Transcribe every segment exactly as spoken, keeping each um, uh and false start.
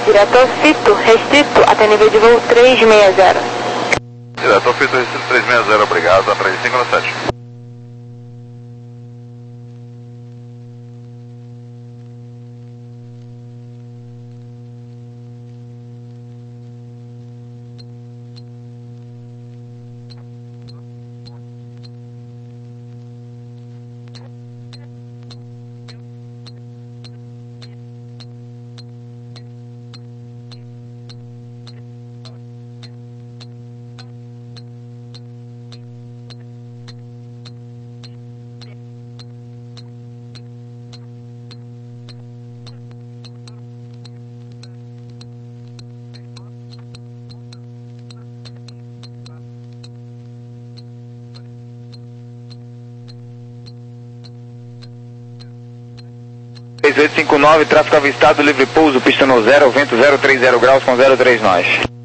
direto ao fito restrito até nível de voo trezentos e sessenta. Direto ao fito restrito trezentos e sessenta, obrigado, a três cinco sete. três oito cinco nove, tráfego avistado, livre pouso, pista no zero, vento zero três zero graus com zero três nós.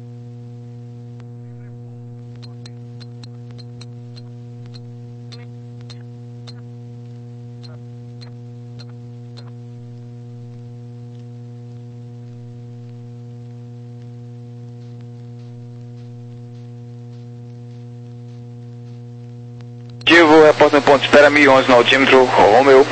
Ativo, reporta no ponto de espera mil e onze no altímetro, Romeu.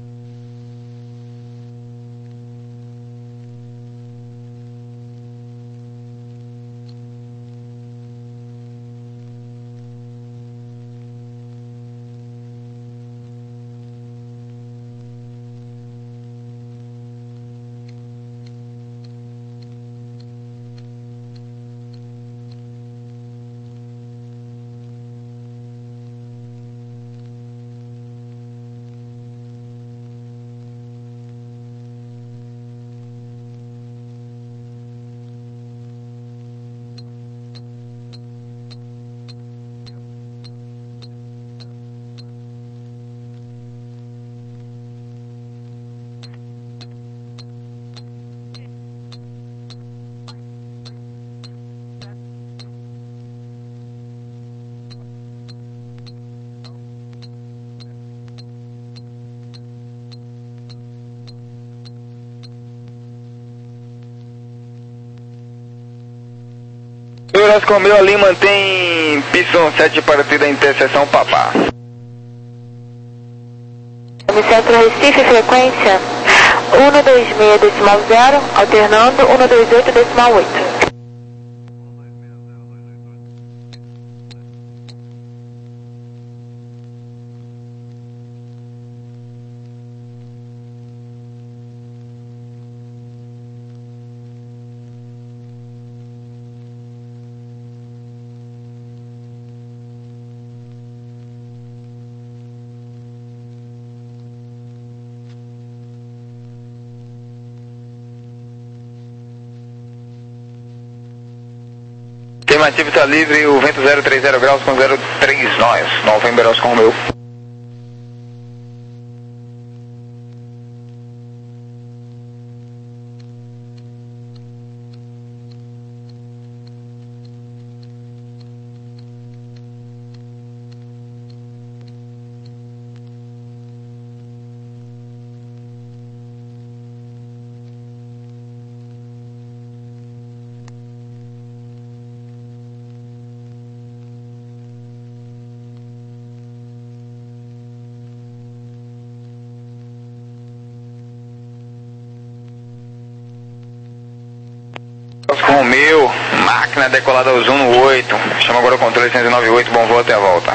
Euroscomeu ali mantém Piston sete de partida interseção Papá. Centro Recife, frequência um dois seis decimal zero, alternando um dois oito decimal oito. Estimativo está livre, o vento zero três zero graus com zero três nós, November Oscar Romeu. Romeu, máquina decolada ao Zoom no oito, chama agora o controle cento e nove oito, bom voo até a volta.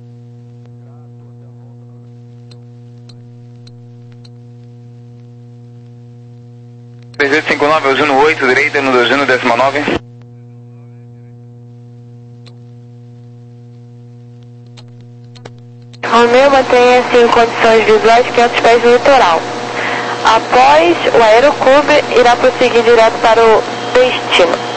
três oito cinco nove, ao Zoom no oito, direita no dois decimal nove. Romeu mantenha-se em condições visuais quinhentos pés do litoral. Após o aeroclube, irá prosseguir direto para o destino.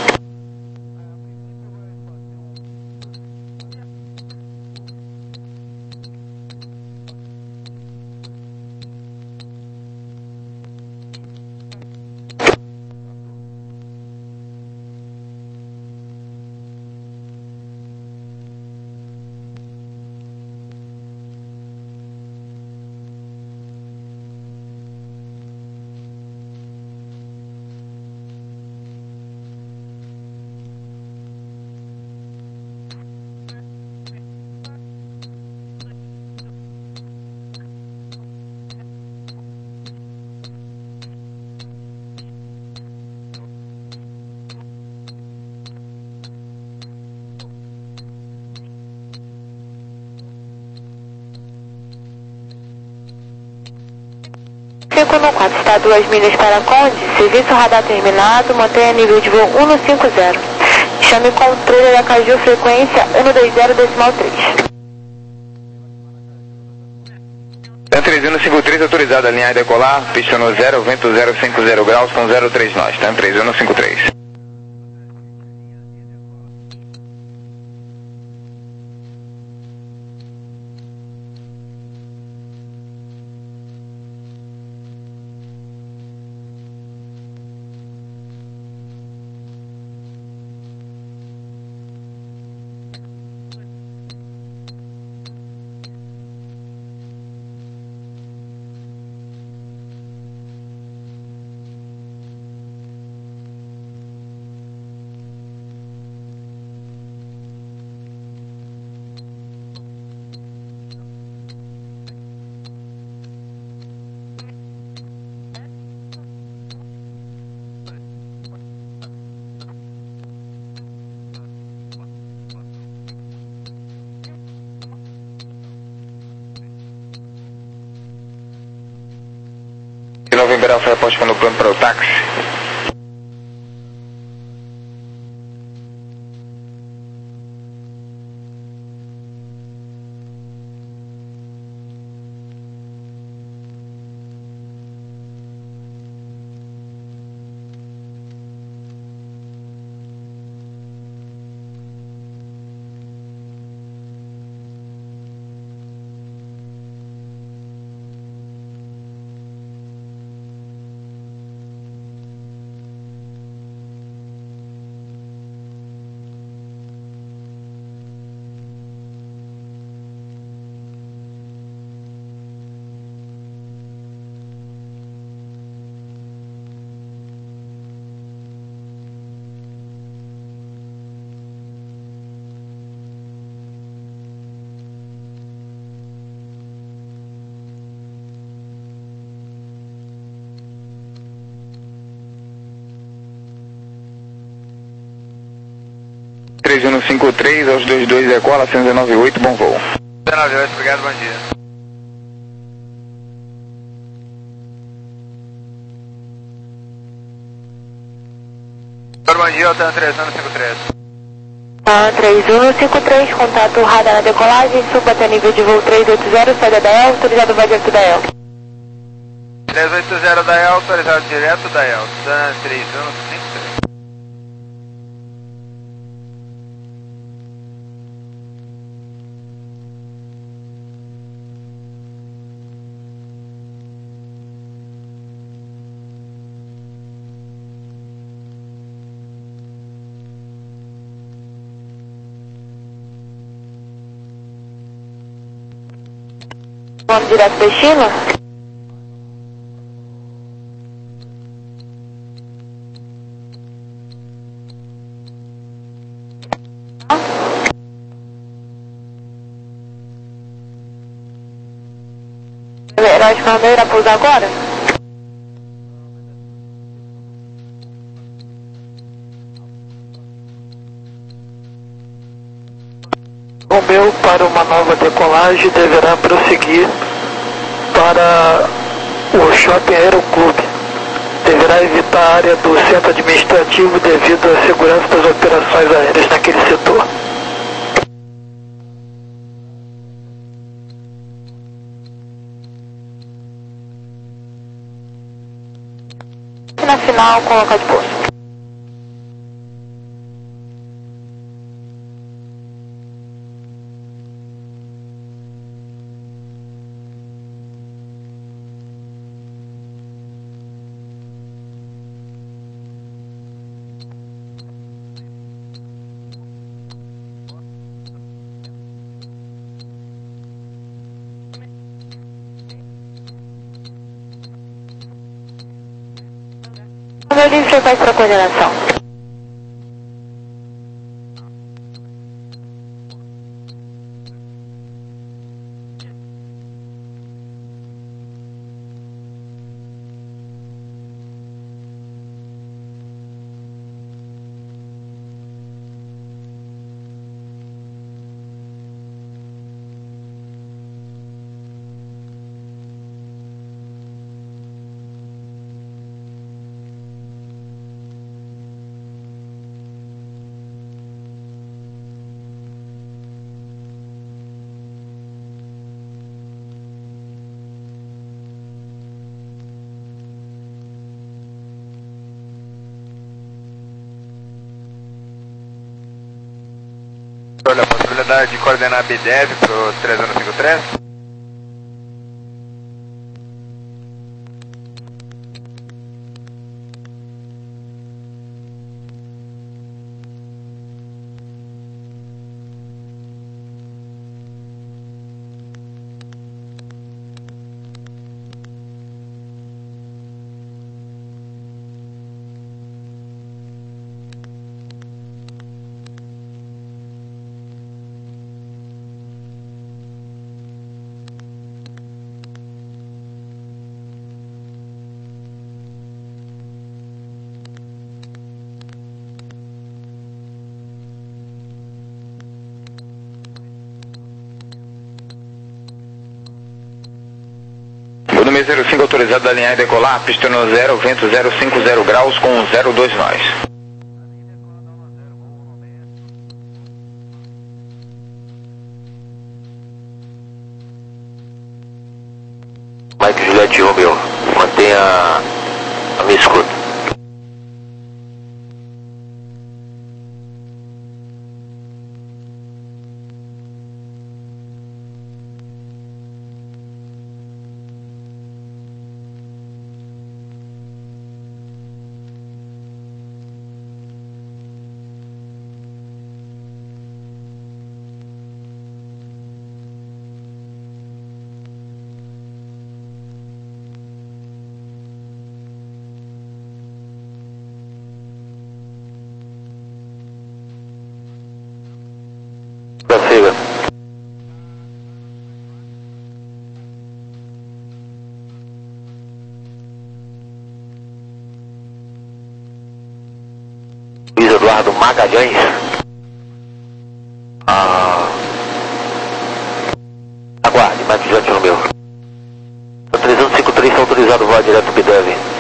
cinco no quatro, está duas milhas para Conde, serviço radar terminado, mantenha nível de voo um cinco zero. Chame controle da Caju, frequência um dois zero decimal três. TAM três um cinco três, autorizado a linhar e decolar, pista no zero, vento zero cinco zero graus com zero três nós, TAM três um cinco três. Nova Emberal foi aposta no plano para o táxi. três um cinco três, aos dois dois decola, cento e noventa e oito, bom voo. cento e noventa e oito, obrigado, bom dia. Bom dia, TAM três um cinco três. TAM três um cinco três, contato radar na decolagem, suba até nível de voo três oito zero, saída da E L, autorizado vai direto da E L. três oito zero da E L, autorizado direto da E L, TAM três um cinco três. Vamos direto destino? Herói de Calmeira, pousa agora? Romeu, para uma nova decolagem, deverá prosseguir para o Shopping Aeroclube. Deverá evitar a área do centro administrativo devido à segurança das operações aéreas naquele setor. Na final, coloca de posto. Meu livro frequência para coordenação. Olha, a patrulha da, de coordenar B D E V pro três zero cinco três. Volume zero cinco autorizado da linha e decolar, pista no zero, vento zero cinco zero graus com zero dois nós. Mike Juliette Romeo, mantenha a minha escuta. Siga. Luiz Eduardo Magalhães. Ah. Aguarde, Mike Juliette Romeo. trezentos e cinquenta e três está autorizado, voar direto B D E V.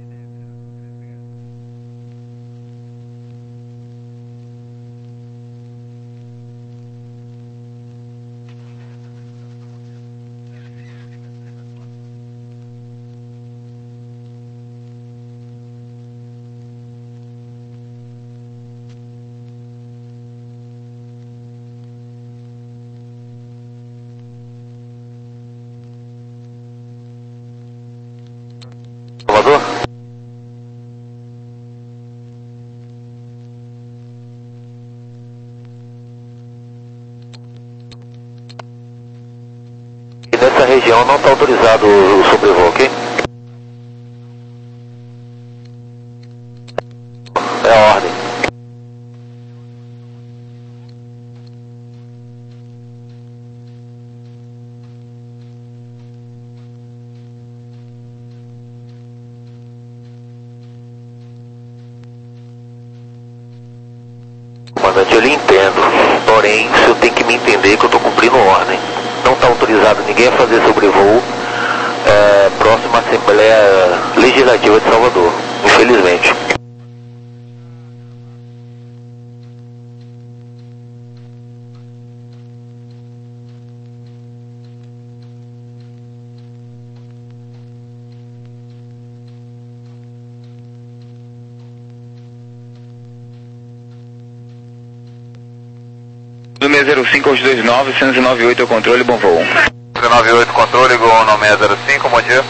Salvador? E nessa região não está autorizado o sobrevoo, ok? É a ordem. Comandante, eu lhe entendo, porém o senhor tem que me entender que eu estou cumprindo ordem. Não está autorizado ninguém a fazer sobrevoo é, próximo à Assembleia Legislativa de Salvador, infelizmente. Volume zero cinco aos dois nove, cento e noventa e oito ao controle, bom voo. cento e noventa e oito controle, Gol no seis zero cinco, bom dia.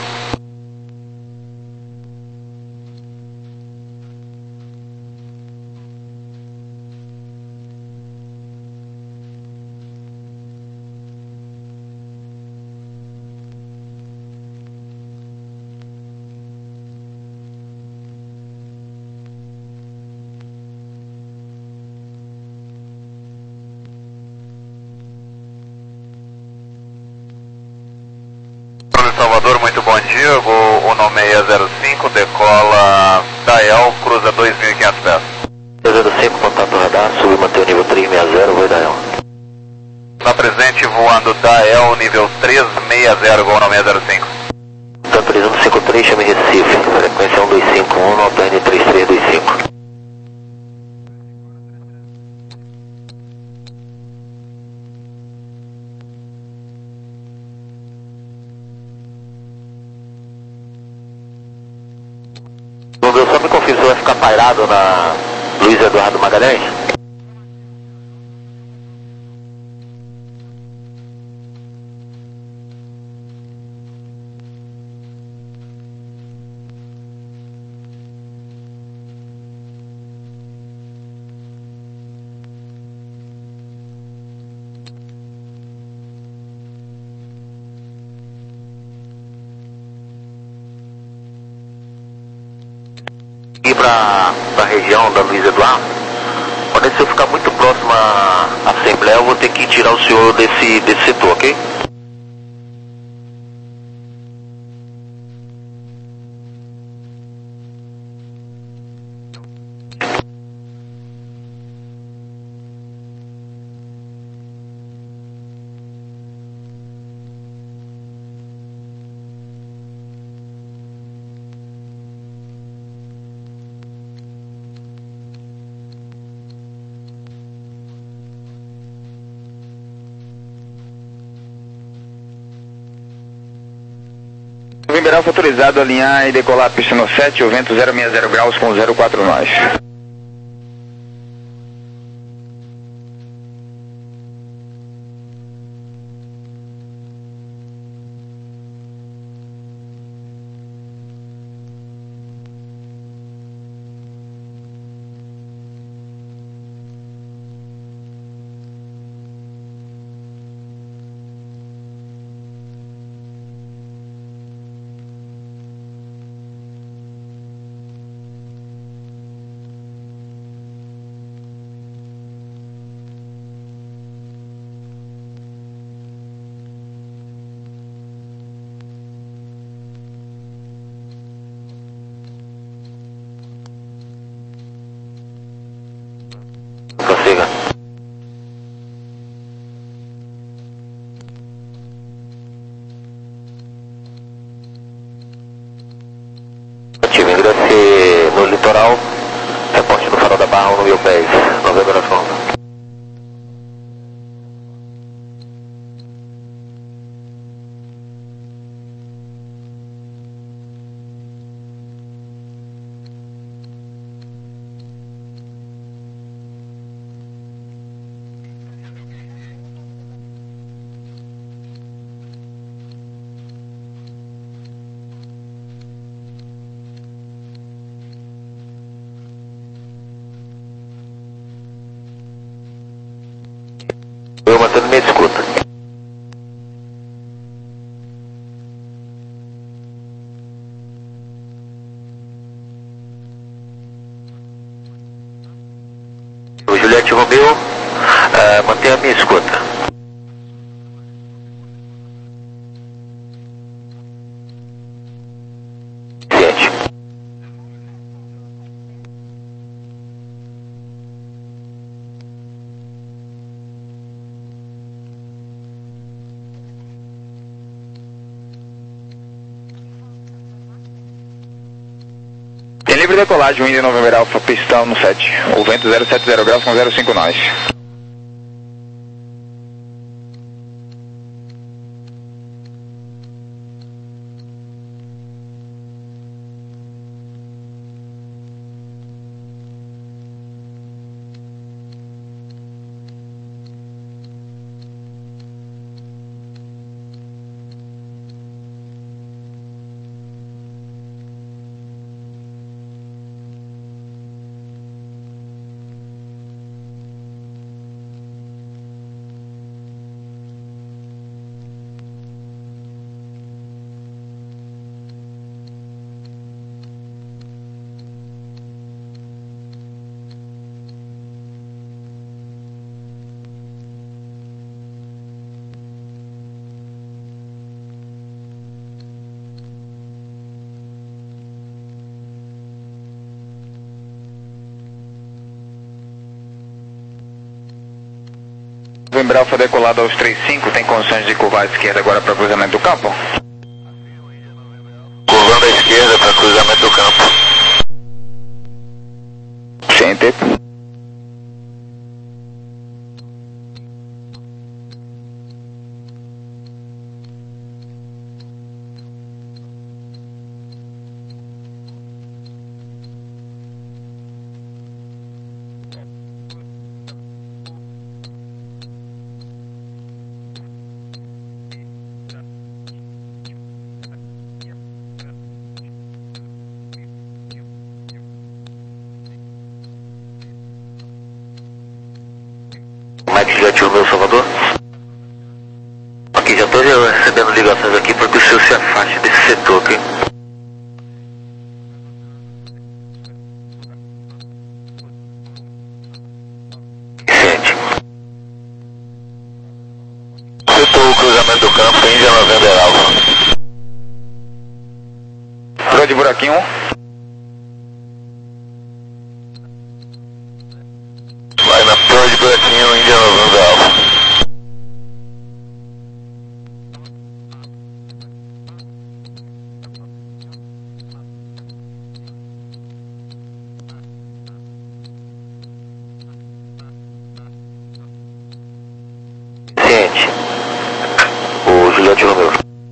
Salvador, muito bom dia, Gol no seis zero cinco, decola Dael, cruza dois mil e quinhentos pés. seis zero cinco, contato radar, sub e mantém o nível três seis zero, vai Dael. Na presente, voando Dael, nível três seis zero, Gol no seis zero cinco. Tá trezentos e cinquenta e três, chame Recife, frequência um dois cinco um, no N três três dois cinco. Só me confirma, você vai ficar pairado na Luiz Eduardo Magalhães? para a região da Luiz Eduardo. Quando se eu ficar muito próximo à Assembleia, eu vou ter que tirar o senhor desse, desse setor, ok? November Alfa autorizado a alinhar e decolar a pista no sete, o vento zero seis zero graus com zero quatro nós. Prossiga. Ativo, ingresse no litoral, reporte no farol da Barra no mil pés, Novembro Alfa. Eu mantendo minha escuta. O Juliette Romeu, uh, mantenha a minha escuta. Sete. Tem livre decolagem, o Indy November Alfa, pistão no sete, o vento zero sete zero graus com zero cinco nós. November Alfa decolado aos trinta e cinco, tem condições de curvar à esquerda agora para cruzamento do campo? Curvando à esquerda para cruzamento do campo. Sem tempo. Mike já ativou meu Salvador? Ok, já estou recebendo ligações aqui para que o senhor se afaste desse setor, ok? dentro do campo, Índia November Alfa. Cruz de buraquinho. Vai na torre de buraquinho, Índia November Alfa. Ciente. O Juliette Romeu.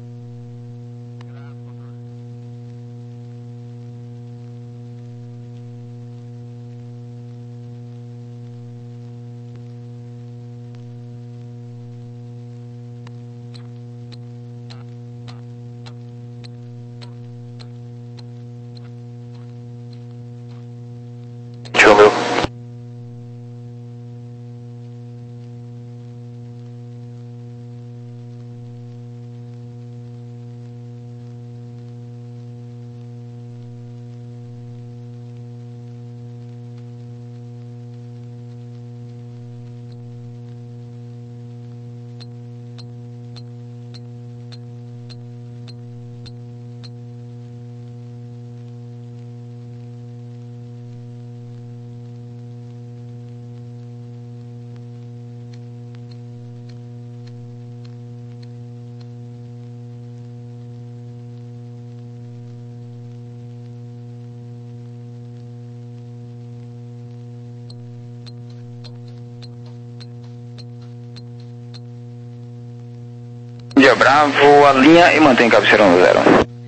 Romeu. Índia Bravo, alinha e mantém cabeceira no zero.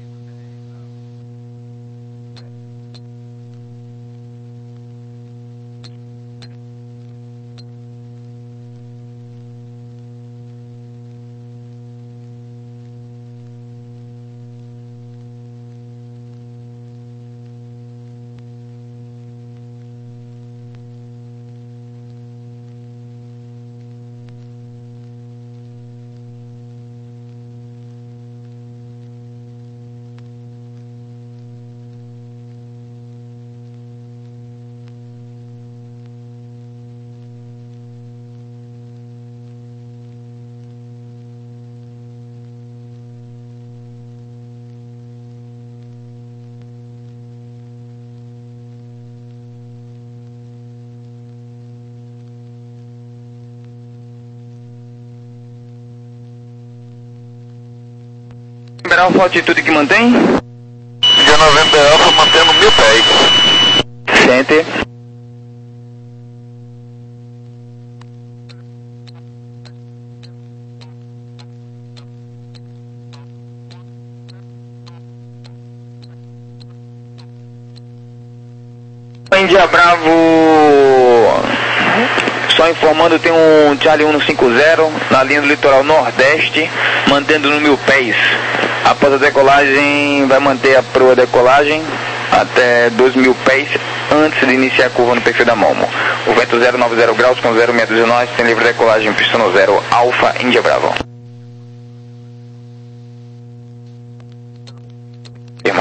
Alfa, altitude que mantém? Índia November Alfa mantendo mil pés. Sente. Índia Bravo, só informando, tem um Charlie cento e cinquenta na linha do litoral nordeste, mantendo no mil pés. Após a decolagem, vai manter a proa decolagem até dois mil pés antes de iniciar a curva no perfil da Momo. O vento zero nove zero graus com zero seis dois nós, tem livre decolagem, pista no zero, Alfa, Índia Bravo. Irmão.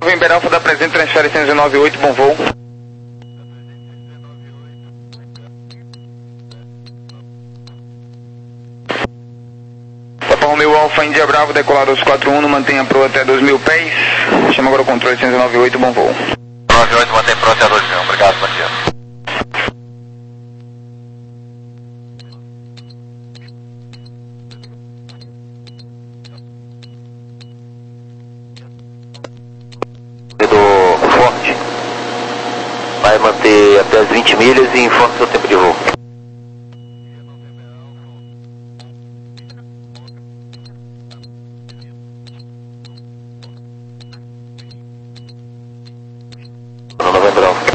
November Alfa da presente, transfere cento e nove oito, bom voo. Papa Romeo Alfa India Bravo, decolar dois quatro um, mantenha pro até dois mil pés. Chama agora o controle cento e nove oito, bom voo. nove oito, mantém pro até dois mil, obrigado, bom dia. Vai manter até as vinte milhas e informe seu tempo de voo. No November Alpha.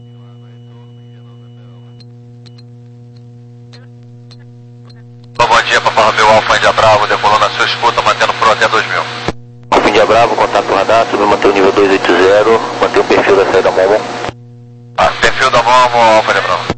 Bom dia, Papa Romeo Alfa India Bravo, decolou na sua escuta, mantendo pro até dois mil. Alfa India Bravo, contato radar, subiu, mantém o nível dois oito zero, mantém o perfil da saída Momo. Ah, perfil da Momo, Alfa India Bravo.